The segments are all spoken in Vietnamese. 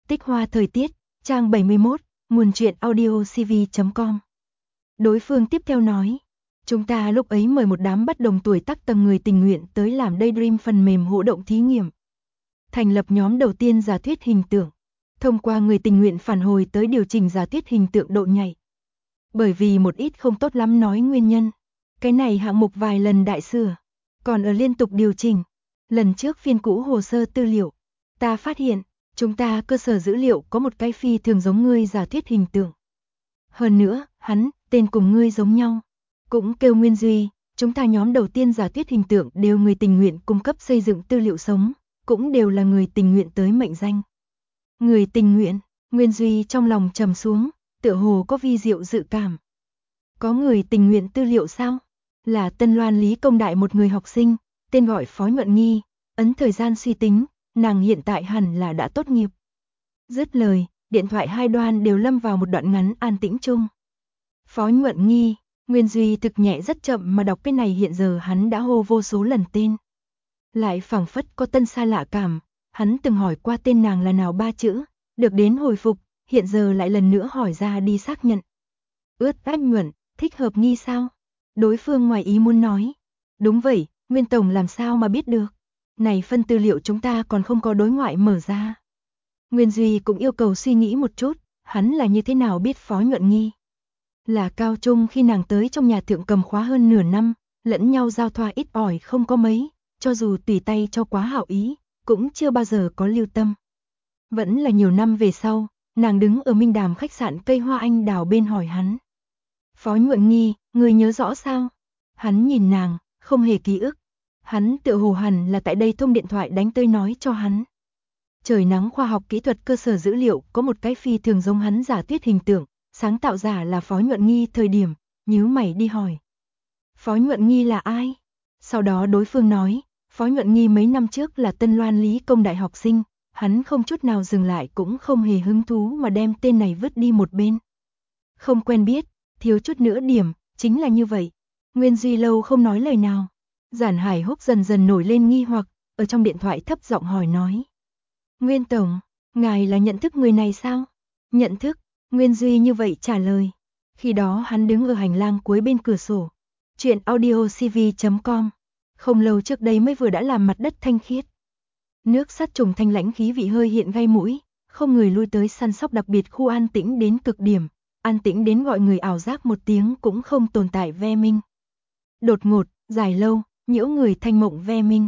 Tích hoa thời tiết, trang 71, nguồn truyện audiocv.com. Đối phương tiếp theo nói, chúng ta lúc ấy mời một đám bất đồng tuổi tác tầng người tình nguyện tới làm Daydream phần mềm hỗ động thí nghiệm. Thành lập nhóm đầu tiên giả thuyết hình tượng, thông qua người tình nguyện phản hồi tới điều chỉnh giả thuyết hình tượng độ nhạy. Bởi vì một ít không tốt lắm nói nguyên nhân, cái này hạng mục vài lần đại sửa, còn ở liên tục điều chỉnh. Lần trước phiên cũ hồ sơ tư liệu, ta phát hiện, chúng ta cơ sở dữ liệu có một cái phi thường giống ngươi giả thuyết hình tượng. Hơn nữa, hắn, tên cùng ngươi giống nhau. Cũng kêu Nguyên Duy, chúng ta nhóm đầu tiên giả thuyết hình tượng đều người tình nguyện cung cấp xây dựng tư liệu sống, cũng đều là người tình nguyện tới mệnh danh. Người tình nguyện, Nguyên Duy trong lòng trầm xuống, tựa hồ có vi diệu dự cảm. Có người tình nguyện tư liệu sao? Là Tân Loan Lý Công Đại một người học sinh, tên gọi Phó Nhuận Nghi, ấn thời gian suy tính, nàng hiện tại hẳn là đã tốt nghiệp. Dứt lời, điện thoại hai đoan đều lâm vào một đoạn ngắn an tĩnh chung. Phó Nhuận Nghi, Nguyên Duy thực nhẹ rất chậm mà đọc cái này hiện giờ hắn đã hô vô số lần tên. Lại phảng phất có tân xa lạ cảm, hắn từng hỏi qua tên nàng là nào ba chữ, được đến hồi phục, hiện giờ lại lần nữa hỏi ra đi xác nhận. Ướt ách Nhuận, thích hợp Nghi sao? Đối phương ngoài ý muốn nói. Đúng vậy, Nguyên Tổng làm sao mà biết được? Này phân tư liệu chúng ta còn không có đối ngoại mở ra. Nguyên Duy cũng yêu cầu suy nghĩ một chút, hắn là như thế nào biết Phó Nhuận Nghi. Là cao trung khi nàng tới trong nhà thượng cầm khóa hơn nửa năm, lẫn nhau giao thoa ít ỏi không có mấy, cho dù tùy tay cho quá hảo ý, cũng chưa bao giờ có lưu tâm. Vẫn là nhiều năm về sau, nàng đứng ở Minh Đàm khách sạn cây hoa anh đào bên hỏi hắn. Phó Nhuận Nghi, người nhớ rõ sao? Hắn nhìn nàng, không hề ký ức. Hắn tựa hồ hẳn là tại đây thông điện thoại đánh tới nói cho hắn. Trời nắng khoa học kỹ thuật cơ sở dữ liệu có một cái phi thường giống hắn giả thuyết hình tượng, sáng tạo giả là Phó Nhuận Nghi thời điểm, nhíu mày đi hỏi. Phó Nhuận Nghi là ai? Sau đó đối phương nói, Phó Nhuận Nghi mấy năm trước là Tân Loan Lý Công đại học sinh, hắn không chút nào dừng lại cũng không hề hứng thú mà đem tên này vứt đi một bên. Không quen biết, thiếu chút nữa điểm, chính là như vậy. Nguyên Duy lâu không nói lời nào. Giản Hải Húc dần dần nổi lên nghi hoặc, ở trong điện thoại thấp giọng hỏi nói. Nguyên Tổng, ngài là nhận thức người này sao? Nhận thức, Nguyên Duy như vậy trả lời. Khi đó hắn đứng ở hành lang cuối bên cửa sổ. Chuyện audiocv.com. Không lâu trước đây mới vừa đã làm mặt đất thanh khiết. Nước sắt trùng thanh lãnh khí vị hơi hiện gai mũi, không người lui tới săn sóc đặc biệt khu an tĩnh đến cực điểm, an tĩnh đến gọi người ảo giác một tiếng cũng không tồn tại ve minh. Đột ngột, dài lâu, nhiễu người thanh mộng ve minh.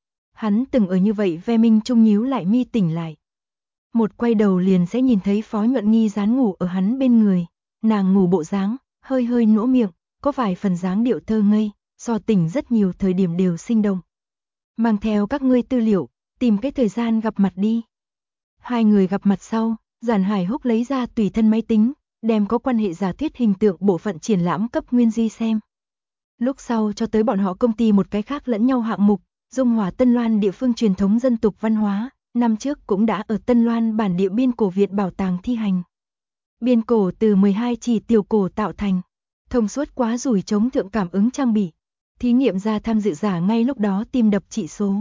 Hắn từng ở như vậy ve minh trung nhíu lại mi tỉnh lại. Một quay đầu liền sẽ nhìn thấy Phó Nhuận Nghi dán ngủ ở hắn bên người, nàng ngủ bộ dáng, hơi hơi nỗ miệng, có vài phần dáng điệu thơ ngây, so tỉnh rất nhiều thời điểm đều sinh động. Mang theo các ngươi tư liệu, tìm cái thời gian gặp mặt đi. Hai người gặp mặt sau, Giản Hải Húc lấy ra tùy thân máy tính, đem có quan hệ giả thuyết hình tượng bộ phận triển lãm cấp Nguyên Duy xem. Lúc sau cho tới bọn họ công ty một cái khác lẫn nhau hạng mục, dung hòa Tân Loan địa phương truyền thống dân tục văn hóa, năm trước cũng đã ở Tân Loan bản địa biên cổ Việt bảo tàng thi hành. Biên cổ từ 12 chỉ tiểu cổ tạo thành, thông suốt quá rủi chống thượng cảm ứng trang bị. Thí nghiệm ra tham dự giả ngay lúc đó tim đập chỉ số.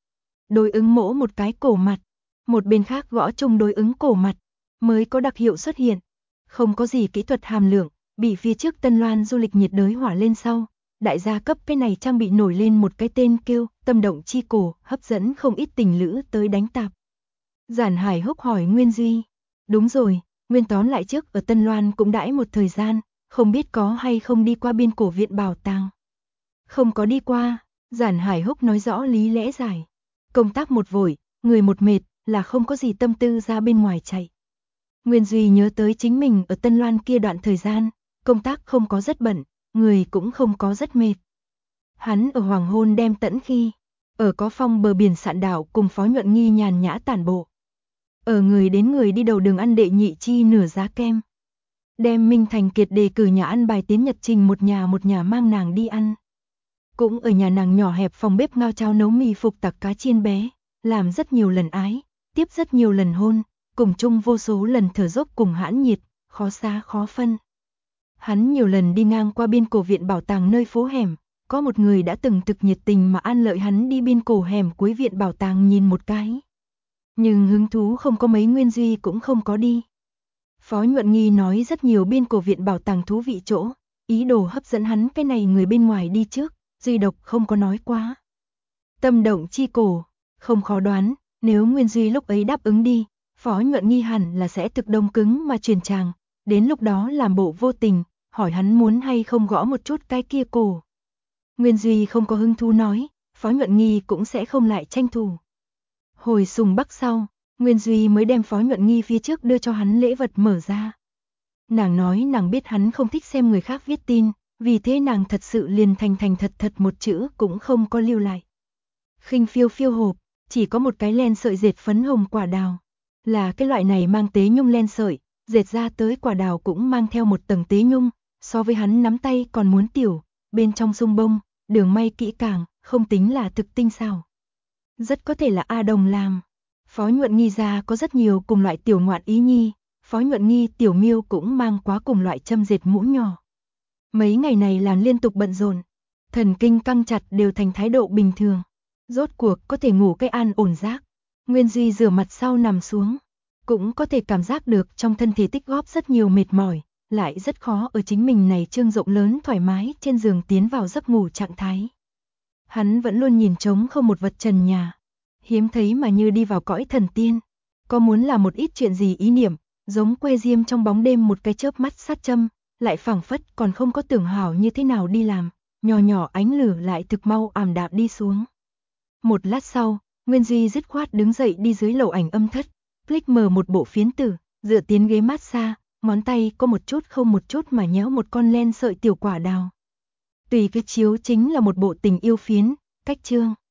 Đối ứng mỗ một cái cổ mặt, một bên khác gõ chung đối ứng cổ mặt, mới có đặc hiệu xuất hiện. Không có gì kỹ thuật hàm lượng, bị phía trước Tân Loan du lịch nhiệt đới hỏa lên sau. Đại gia cấp cái này trang bị nổi lên một cái tên kêu tâm động chi cổ, hấp dẫn không ít tình lữ tới đánh tạp. Giản Hải Húc hỏi Nguyên Duy. Đúng rồi, Nguyên tóm lại trước ở Tân Loan cũng đãi một thời gian, không biết có hay không đi qua biên cổ viện bảo tàng. Không có đi qua, Giản Hải Húc nói rõ lý lẽ giải. Công tác một vội, người một mệt, là không có gì tâm tư ra bên ngoài chạy. Nguyên Duy nhớ tới chính mình ở Tân Loan kia đoạn thời gian, công tác không có rất bận, người cũng không có rất mệt. Hắn ở hoàng hôn đem tẫn khi, ở có phong bờ biển sạn đảo cùng Phó Nhuận Nghi nhàn nhã tản bộ. Ở người đến người đi đầu đường ăn đệ nhị chi nửa giá kem. Đem Minh Thành Kiệt đề cử nhà ăn bài tiến nhật trình một nhà mang nàng đi ăn. Cũng ở nhà nàng nhỏ hẹp phòng bếp ngao cháo nấu mì phục tặc cá chiên bé, làm rất nhiều lần ái, tiếp rất nhiều lần hôn, cùng chung vô số lần thở dốc cùng hãn nhiệt, khó xa khó phân. Hắn nhiều lần đi ngang qua biên cổ viện bảo tàng nơi phố hẻm, có một người đã từng thực nhiệt tình mà an lợi hắn đi biên cổ hẻm cuối viện bảo tàng nhìn một cái. Nhưng hứng thú không có mấy, Nguyên Duy cũng không có đi. Phó Nhuận Nghi nói rất nhiều bên cổ viện bảo tàng thú vị chỗ, ý đồ hấp dẫn hắn cái này người bên ngoài đi trước, duy độc không có nói quá. Tâm động chi cổ, không khó đoán, nếu Nguyên Duy lúc ấy đáp ứng đi, Phó Nhuận Nghi hẳn là sẽ thực đông cứng mà truyền chàng, đến lúc đó làm bộ vô tình, hỏi hắn muốn hay không gõ một chút cái kia cổ. Nguyên Duy không có hứng thú nói, Phó Nhuận Nghi cũng sẽ không lại tranh thủ. Hồi Sùng Bắc sau, Nguyên Duy mới đem Phó Nhuận Nghi phía trước đưa cho hắn lễ vật mở ra. Nàng nói nàng biết hắn không thích xem người khác viết tin, vì thế nàng thật sự liền thành thật một chữ cũng không có lưu lại. Khinh phiêu phiêu hộp, chỉ có một cái len sợi dệt phấn hồng quả đào. Là cái loại này mang tế nhung len sợi, dệt ra tới quả đào cũng mang theo một tầng tế nhung, so với hắn nắm tay còn muốn tiểu, bên trong sung bông, đường may kỹ càng, không tính là thực tinh xảo. Rất có thể là A Đồng làm. Phó Nhuận Nghi ra có rất nhiều cùng loại tiểu ngoạn ý nhi, Phó Nhuận Nghi tiểu miêu cũng mang quá cùng loại châm dệt mũ nhỏ. Mấy ngày này làm liên tục bận rộn, thần kinh căng chặt đều thành thái độ bình thường. Rốt cuộc có thể ngủ cái an ổn giấc. Nguyên Duy rửa mặt sau nằm xuống, cũng có thể cảm giác được trong thân thể tích góp rất nhiều mệt mỏi, lại rất khó ở chính mình này trương rộng lớn thoải mái trên giường tiến vào giấc ngủ trạng thái. Hắn vẫn luôn nhìn trống không một vật trần nhà, hiếm thấy mà như đi vào cõi thần tiên. Có muốn là một ít chuyện gì ý niệm, giống que diêm trong bóng đêm một cái chớp mắt sát châm, lại phảng phất còn không có tưởng hảo như thế nào đi làm, nhỏ nhỏ ánh lửa lại thực mau ảm đạm đi xuống. Một lát sau, Nguyên Duy dứt khoát đứng dậy đi dưới lầu ảnh âm thất, click mở một bộ phiến tử, dựa tiến ghế massage, ngón tay có một chút không một chút mà nhéo một con len sợi tiểu quả đào. Tùy cái chiếu chính là một bộ tình yêu phiến, cách chương.